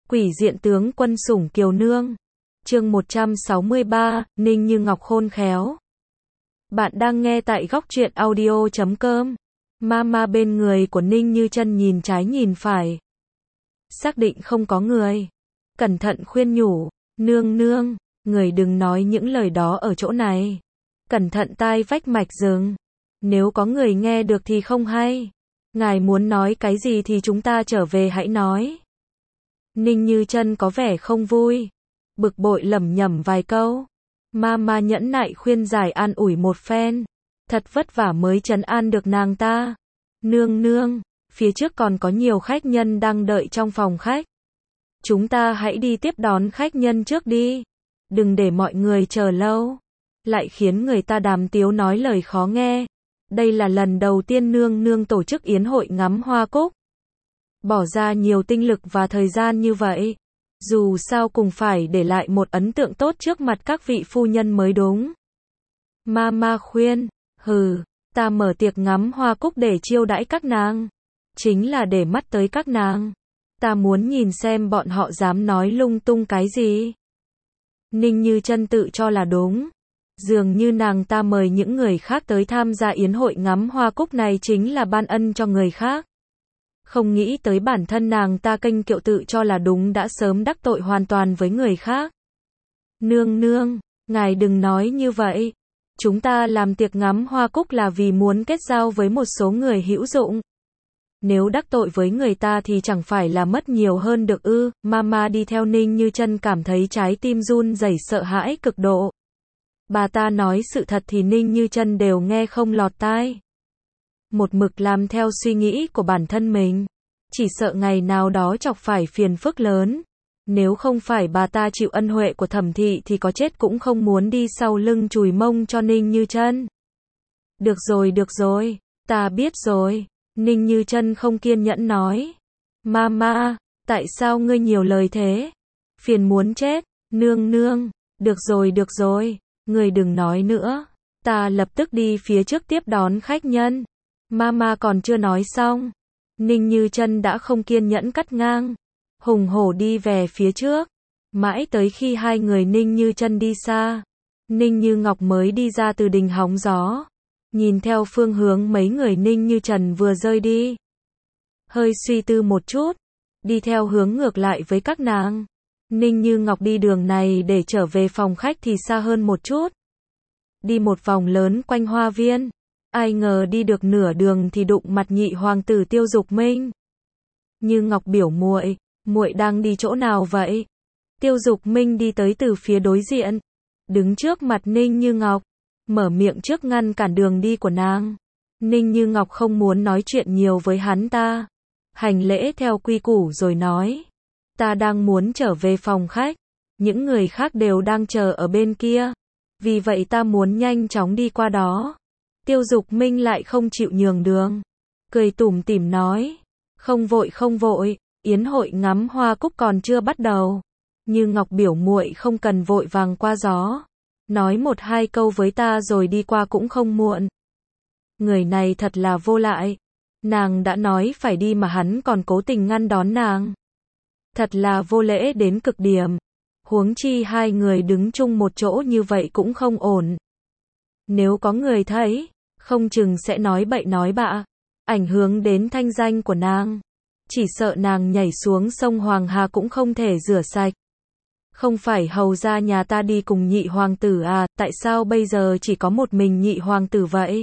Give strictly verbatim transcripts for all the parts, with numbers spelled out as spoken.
Quỷ diện tướng quân sủng kiều nương. Chương một trăm sáu mươi ba, Ninh Như Ngọc khôn khéo. Bạn đang nghe tại góc truyện audio chấm com. Mama bên người của Ninh Như Chân nhìn trái nhìn phải. Xác định không có người. Cẩn thận khuyên nhủ, nương nương, người đừng nói những lời đó ở chỗ này. Cẩn thận tai vách mạch rừng. Nếu có người nghe được thì không hay. Ngài muốn nói cái gì thì chúng ta trở về hãy nói. Ninh Như Chân có vẻ không vui, bực bội lẩm nhẩm vài câu. Mama nhẫn nại khuyên giải an ủi một phen, thật vất vả mới trấn an được nàng ta. Nương nương, phía trước còn có nhiều khách nhân đang đợi trong phòng khách. Chúng ta hãy đi tiếp đón khách nhân trước đi, đừng để mọi người chờ lâu, lại khiến người ta đàm tiếu nói lời khó nghe. Đây là lần đầu tiên nương nương tổ chức yến hội ngắm hoa cúc. Bỏ ra nhiều tinh lực và thời gian như vậy. Dù sao cũng phải để lại một ấn tượng tốt trước mặt các vị phu nhân mới đúng. Mama khuyên, hừ, ta mở tiệc ngắm hoa cúc để chiêu đãi các nàng. Chính là để mắt tới các nàng. Ta muốn nhìn xem bọn họ dám nói lung tung cái gì. Ninh Như Chân tự cho là đúng. Dường như nàng ta mời những người khác tới tham gia yến hội ngắm hoa cúc này chính là ban ân cho người khác. Không nghĩ tới bản thân nàng ta kênh kiệu tự cho là đúng đã sớm đắc tội hoàn toàn với người khác. Nương nương, ngài đừng nói như vậy. Chúng ta làm tiệc ngắm hoa cúc là vì muốn kết giao với một số người hữu dụng. Nếu đắc tội với người ta thì chẳng phải là mất nhiều hơn được ư. Mama đi theo Ninh Như Chân cảm thấy trái tim run rẩy sợ hãi cực độ. Bà ta nói sự thật thì Ninh Như Chân đều nghe không lọt tai. Một mực làm theo suy nghĩ của bản thân mình. Chỉ sợ ngày nào đó chọc phải phiền phức lớn. Nếu không phải bà ta chịu ân huệ của Thẩm thị thì có chết cũng không muốn đi sau lưng chùi mông cho Ninh Như Chân. Được rồi được rồi, ta biết rồi. Ninh Như Chân không kiên nhẫn nói. Mama, tại sao ngươi nhiều lời thế? Phiền muốn chết, nương nương. Được rồi được rồi, ngươi đừng nói nữa. Ta lập tức đi phía trước tiếp đón khách nhân. Mama còn chưa nói xong. Ninh Như Chân đã không kiên nhẫn cắt ngang. Hùng hổ đi về phía trước. Mãi tới khi hai người Ninh Như Chân đi xa. Ninh Như Ngọc mới đi ra từ đình hóng gió. Nhìn theo phương hướng mấy người Ninh Như Trần vừa rơi đi. Hơi suy tư một chút. Đi theo hướng ngược lại với các nàng. Ninh Như Ngọc đi đường này để trở về phòng khách thì xa hơn một chút. Đi một vòng lớn quanh hoa viên. Ai ngờ đi được nửa đường thì đụng mặt nhị hoàng tử Tiêu Dục Minh. Như Ngọc biểu muội, muội đang đi chỗ nào vậy? Tiêu Dục Minh đi tới từ phía đối diện, đứng trước mặt Ninh Như Ngọc, mở miệng trước ngăn cản đường đi của nàng. Ninh Như Ngọc không muốn nói chuyện nhiều với hắn ta, hành lễ theo quy củ rồi nói, ta đang muốn trở về phòng khách, những người khác đều đang chờ ở bên kia, vì vậy ta muốn nhanh chóng đi qua đó. Tiêu Dục Minh lại không chịu nhường đường, cười tủm tỉm nói, không vội không vội, yến hội ngắm hoa cúc còn chưa bắt đầu. Như Ngọc biểu muội không cần vội vàng qua gió, nói một hai câu với ta rồi đi qua cũng không muộn. Người này thật là vô lại, nàng đã nói phải đi mà hắn còn cố tình ngăn đón nàng. Thật là vô lễ đến cực điểm, huống chi hai người đứng chung một chỗ như vậy cũng không ổn. Nếu có người thấy, không chừng sẽ nói bậy nói bạ, ảnh hưởng đến thanh danh của nàng. Chỉ sợ nàng nhảy xuống sông Hoàng Hà cũng không thể rửa sạch. Không phải hầu ra nhà ta đi cùng nhị hoàng tử à, tại sao bây giờ chỉ có một mình nhị hoàng tử vậy?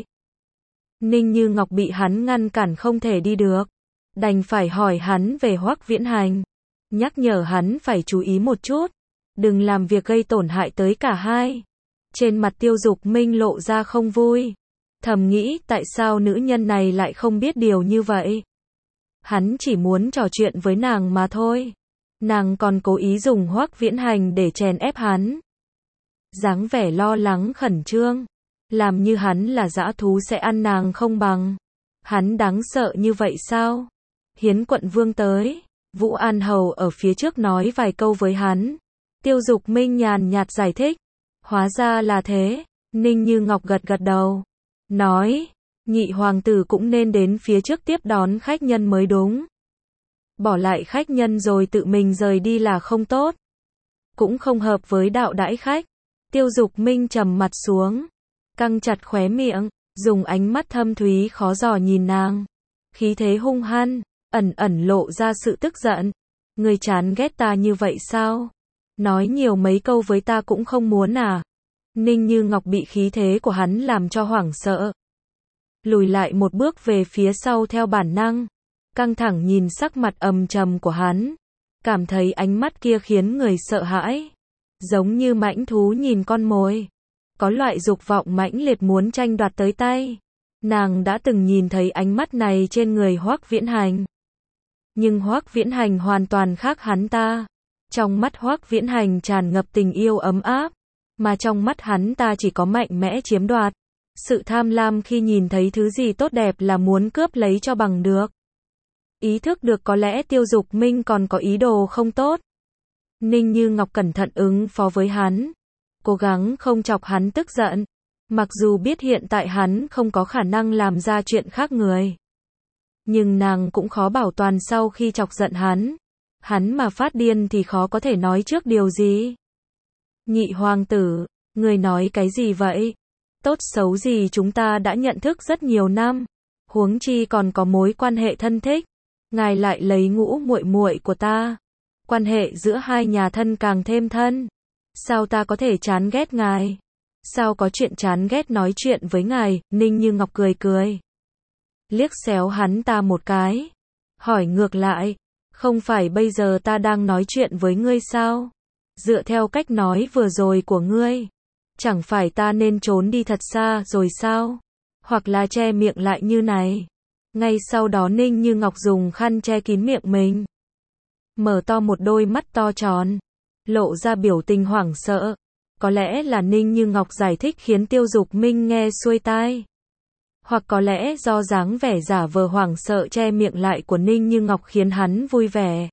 Ninh Như Ngọc bị hắn ngăn cản không thể đi được. Đành phải hỏi hắn về Hoắc Viễn Hành. Nhắc nhở hắn phải chú ý một chút. Đừng làm việc gây tổn hại tới cả hai. Trên mặt Tiêu Dục Minh lộ ra không vui. Thầm nghĩ tại sao nữ nhân này lại không biết điều như vậy. Hắn chỉ muốn trò chuyện với nàng mà thôi. Nàng còn cố ý dùng Hoắc Viễn Hành để chèn ép hắn. Dáng vẻ lo lắng khẩn trương. Làm như hắn là dã thú sẽ ăn nàng không bằng. Hắn đáng sợ như vậy sao? Hiến quận vương tới. Vũ An Hầu ở phía trước nói vài câu với hắn. Tiêu Dục Minh nhàn nhạt giải thích. Hóa ra là thế. Ninh Như Ngọc gật gật đầu. Nói, nhị hoàng tử cũng nên đến phía trước tiếp đón khách nhân mới đúng. bỏ lại khách nhân rồi tự mình rời đi là không tốt. Cũng không hợp với đạo đãi khách. Tiêu Dục Minh trầm mặt xuống, căng chặt khóe miệng, dùng ánh mắt thâm thúy khó dò nhìn nàng. Khí thế hung hăng, ẩn ẩn lộ ra sự tức giận. Ngươi chán ghét ta như vậy sao? Nói nhiều mấy câu với ta cũng không muốn à? Ninh Như Ngọc bị khí thế của hắn làm cho hoảng sợ. Lùi lại một bước về phía sau theo bản năng. Căng thẳng nhìn sắc mặt ầm trầm của hắn. Cảm thấy ánh mắt kia khiến người sợ hãi. Giống như mãnh thú nhìn con mồi. Có loại dục vọng mãnh liệt muốn tranh đoạt tới tay. Nàng đã từng nhìn thấy ánh mắt này trên người Hoắc Viễn Hành. Nhưng Hoắc Viễn Hành hoàn toàn khác hắn ta. Trong mắt Hoắc Viễn Hành tràn ngập tình yêu ấm áp. Mà trong mắt hắn ta chỉ có mạnh mẽ chiếm đoạt. Sự tham lam khi nhìn thấy thứ gì tốt đẹp là muốn cướp lấy cho bằng được. Ý thức được có lẽ Tiêu Dục Minh còn có ý đồ không tốt. Ninh Như Ngọc cẩn thận ứng phó với hắn. Cố gắng không chọc hắn tức giận. Mặc dù biết hiện tại hắn không có khả năng làm ra chuyện khác người. Nhưng nàng cũng khó bảo toàn sau khi chọc giận hắn. Hắn mà phát điên thì khó có thể nói trước điều gì. Nhị hoàng tử, người nói cái gì vậy? Tốt xấu gì chúng ta đã nhận thức rất nhiều năm. Huống chi còn có mối quan hệ thân thích. Ngài lại lấy ngũ muội muội của ta. Quan hệ giữa hai nhà thân càng thêm thân. Sao ta có thể chán ghét ngài? Sao có chuyện chán ghét nói chuyện với ngài? Ninh Như Ngọc cười cười. Liếc xéo hắn ta một cái. Hỏi ngược lại. Không phải bây giờ ta đang nói chuyện với ngươi sao? Dựa theo cách nói vừa rồi của ngươi. Chẳng phải ta nên trốn đi thật xa rồi sao? Hoặc là che miệng lại như này. Ngay sau đó Ninh Như Ngọc dùng khăn che kín miệng mình. Mở to một đôi mắt to tròn. Lộ ra biểu tình hoảng sợ. Có lẽ là Ninh Như Ngọc giải thích khiến Tiêu Dục Minh nghe xuôi tai. Hoặc có lẽ do dáng vẻ giả vờ hoảng sợ che miệng lại của Ninh Như Ngọc khiến hắn vui vẻ.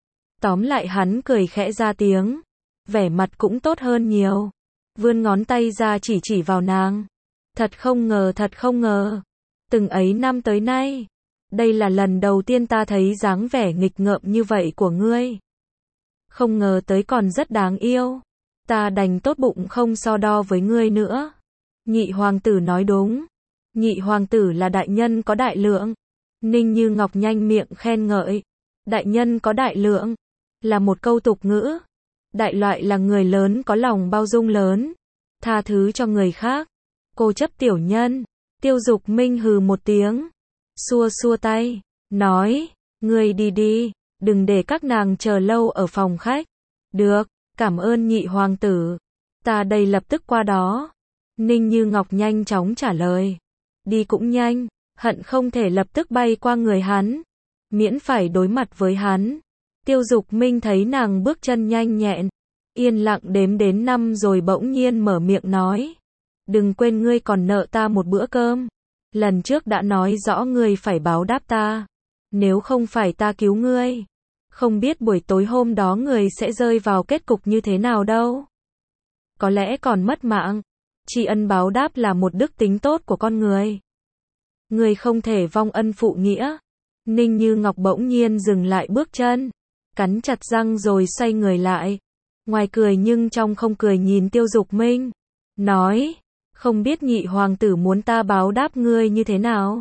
Tóm lại hắn cười khẽ ra tiếng. Vẻ mặt cũng tốt hơn nhiều. Vươn ngón tay ra chỉ chỉ vào nàng. Thật không ngờ, thật không ngờ. Từng ấy năm tới nay. Đây là lần đầu tiên ta thấy dáng vẻ nghịch ngợm như vậy của ngươi. Không ngờ tới còn rất đáng yêu. Ta đành tốt bụng không so đo với ngươi nữa. Nhị hoàng tử nói đúng. Nhị hoàng tử là đại nhân có đại lượng. Ninh Như Ngọc nhanh miệng khen ngợi. Đại nhân có đại lượng. Là một câu tục ngữ. Đại loại là người lớn có lòng bao dung lớn. Tha thứ cho người khác. Cô chấp tiểu nhân. Tiêu Dục Minh hừ một tiếng. Xua xua tay. Nói. Ngươi đi đi. Đừng để các nàng chờ lâu ở phòng khách. Được. Cảm ơn nhị hoàng tử. Ta đây lập tức qua đó. Ninh Như Ngọc nhanh chóng trả lời. Đi cũng nhanh. Hận không thể lập tức bay qua người hắn. Miễn phải đối mặt với hắn. Tiêu Dục Minh thấy nàng bước chân nhanh nhẹn. Yên lặng đếm đến năm rồi bỗng nhiên mở miệng nói. Đừng quên ngươi còn nợ ta một bữa cơm. Lần trước đã nói rõ ngươi phải báo đáp ta. Nếu không phải ta cứu ngươi. Không biết buổi tối hôm đó người sẽ rơi vào kết cục như thế nào đâu. Có lẽ còn mất mạng. Tri ân báo đáp là một đức tính tốt của con người. Người không thể vong ân phụ nghĩa. Ninh Như Ngọc bỗng nhiên dừng lại bước chân. Cắn chặt răng rồi xoay người lại. Ngoài cười nhưng trong không cười nhìn Tiêu Dục Minh. Nói. Không biết nhị hoàng tử muốn ta báo đáp ngươi như thế nào.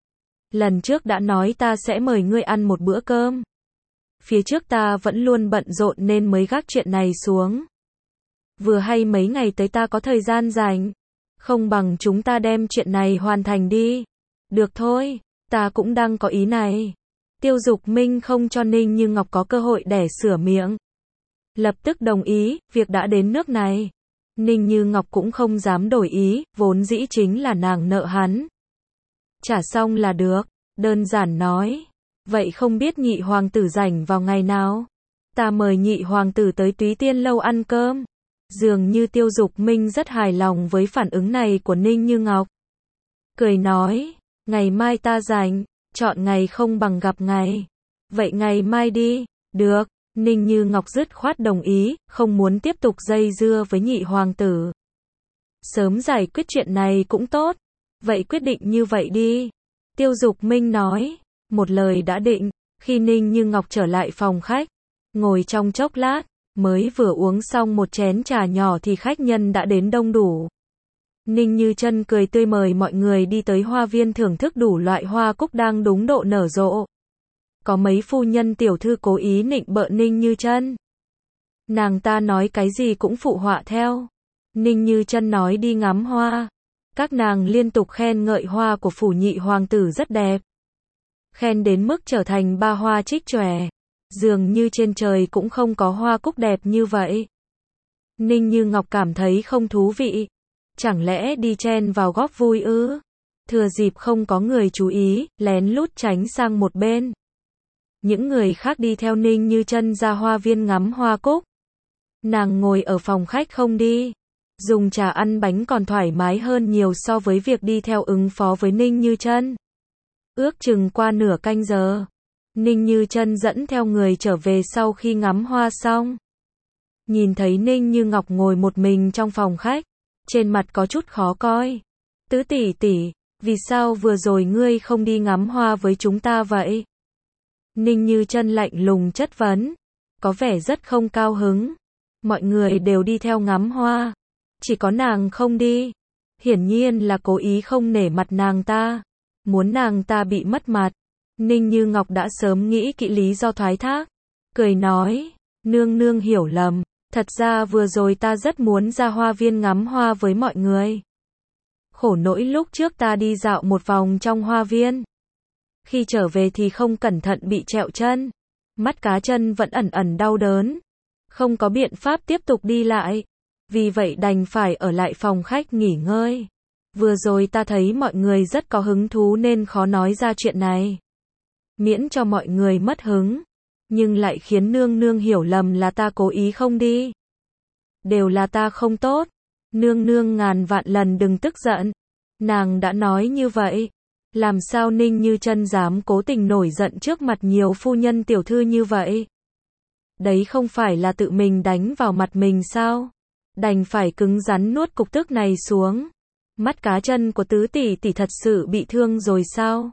Lần trước đã nói ta sẽ mời ngươi ăn một bữa cơm. Phía trước ta vẫn luôn bận rộn nên mới gác chuyện này xuống. Vừa hay mấy ngày tới ta có thời gian rảnh. Không bằng chúng ta đem chuyện này hoàn thành đi. Được thôi, ta cũng đang có ý này. Tiêu Dục Minh không cho Ninh Như Ngọc có cơ hội để sửa miệng. Lập tức đồng ý, việc đã đến nước này. Ninh Như Ngọc cũng không dám đổi ý, vốn dĩ chính là nàng nợ hắn. Trả xong là được, đơn giản nói. Vậy không biết nhị hoàng tử rảnh vào ngày nào? Ta mời nhị hoàng tử tới Túy Tiên lâu ăn cơm. Dường như Tiêu Dục Minh rất hài lòng với phản ứng này của Ninh Như Ngọc. Cười nói, ngày mai ta rảnh, chọn ngày không bằng gặp ngày. Vậy ngày mai đi, được. Ninh Như Ngọc dứt khoát đồng ý, không muốn tiếp tục dây dưa với nhị hoàng tử. Sớm giải quyết chuyện này cũng tốt. Vậy quyết định như vậy đi. Tiêu Dục Minh nói, một lời đã định, Khi Ninh Như Ngọc trở lại phòng khách, ngồi trong chốc lát, mới vừa uống xong một chén trà nhỏ thì khách nhân đã đến đông đủ. Ninh Như Chân cười tươi mời mọi người đi tới hoa viên thưởng thức đủ loại hoa cúc đang đúng độ nở rộ. Có mấy phu nhân tiểu thư cố ý nịnh bợ Ninh Như Chân. Nàng ta nói cái gì cũng phụ họa theo. Ninh Như Chân nói đi ngắm hoa. Các nàng liên tục khen ngợi hoa của phủ nhị hoàng tử rất đẹp. Khen đến mức trở thành ba hoa trích chòe. Dường như trên trời cũng không có hoa cúc đẹp như vậy. Ninh Như Ngọc cảm thấy không thú vị. Chẳng lẽ đi chen vào góp vui ư? Thừa dịp không có người chú ý, lén lút tránh sang một bên. Những người khác đi theo Ninh Như Chân ra hoa viên ngắm hoa cúc. Nàng ngồi ở phòng khách không đi. Dùng trà ăn bánh còn thoải mái hơn nhiều so với việc đi theo ứng phó với Ninh Như Chân. Ước chừng qua nửa canh giờ, Ninh Như Chân dẫn theo người trở về sau khi ngắm hoa xong. Nhìn thấy Ninh Như Ngọc ngồi một mình trong phòng khách, trên mặt có chút khó coi. Tứ tỷ tỷ, vì sao vừa rồi ngươi không đi ngắm hoa với chúng ta vậy? Ninh Như Chân lạnh lùng chất vấn, có vẻ rất không cao hứng. Mọi người đều đi theo ngắm hoa, chỉ có nàng không đi. Hiển nhiên là cố ý không nể mặt nàng ta, muốn nàng ta bị mất mặt. Ninh Như Ngọc đã sớm nghĩ kỹ lý do thoái thác, cười nói, nương nương hiểu lầm, thật ra vừa rồi ta rất muốn ra hoa viên ngắm hoa với mọi người. Khổ nỗi lúc trước ta đi dạo một vòng trong hoa viên. Khi trở về thì không cẩn thận bị trẹo chân, mắt cá chân vẫn ẩn ẩn đau đớn. Không có biện pháp tiếp tục đi lại, vì vậy đành phải ở lại phòng khách nghỉ ngơi. Vừa rồi ta thấy mọi người rất có hứng thú nên khó nói ra chuyện này. Miễn cho mọi người mất hứng, nhưng lại khiến nương nương hiểu lầm là ta cố ý không đi. Đều là ta không tốt, nương nương ngàn vạn lần đừng tức giận. Nàng đã nói như vậy, làm sao Ninh Như Chân dám cố tình nổi giận trước mặt nhiều phu nhân tiểu thư như vậy? Đấy không phải là tự mình đánh vào mặt mình sao? Đành phải cứng rắn nuốt cục tức này xuống. Mắt cá chân của tứ tỷ tỷ thật sự bị thương rồi sao?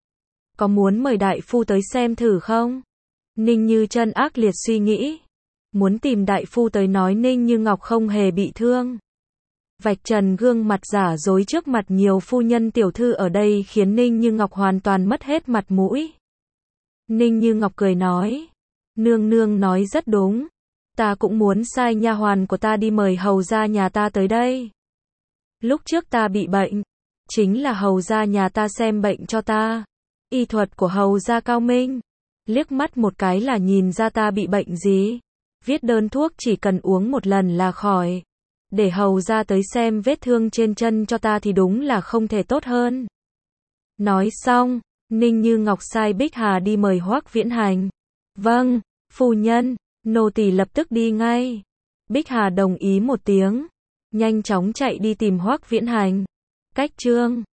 Có muốn mời đại phu tới xem thử không? Ninh Như Chân ác liệt suy nghĩ. Muốn tìm đại phu tới nói Ninh Như Ngọc không hề bị thương. Vạch trần gương mặt giả dối trước mặt nhiều phu nhân tiểu thư ở đây khiến Ninh Như Ngọc hoàn toàn mất hết mặt mũi. Ninh Như Ngọc cười nói, nương nương nói rất đúng, ta cũng muốn sai nha hoàn của ta đi mời hầu gia nhà ta tới đây. Lúc trước ta bị bệnh, chính là hầu gia nhà ta xem bệnh cho ta. Y thuật của hầu gia cao minh, liếc mắt một cái là nhìn ra ta bị bệnh gì. Viết đơn thuốc chỉ cần uống một lần là khỏi. Để hầu gia tới xem vết thương trên chân cho ta thì đúng là không thể tốt hơn. Nói xong, Ninh Như Ngọc sai Bích Hà đi mời Hoắc Viễn Hành. Vâng, phu nhân, nô tỳ lập tức đi ngay. Bích Hà đồng ý một tiếng, nhanh chóng chạy đi tìm Hoắc Viễn Hành. Cách chương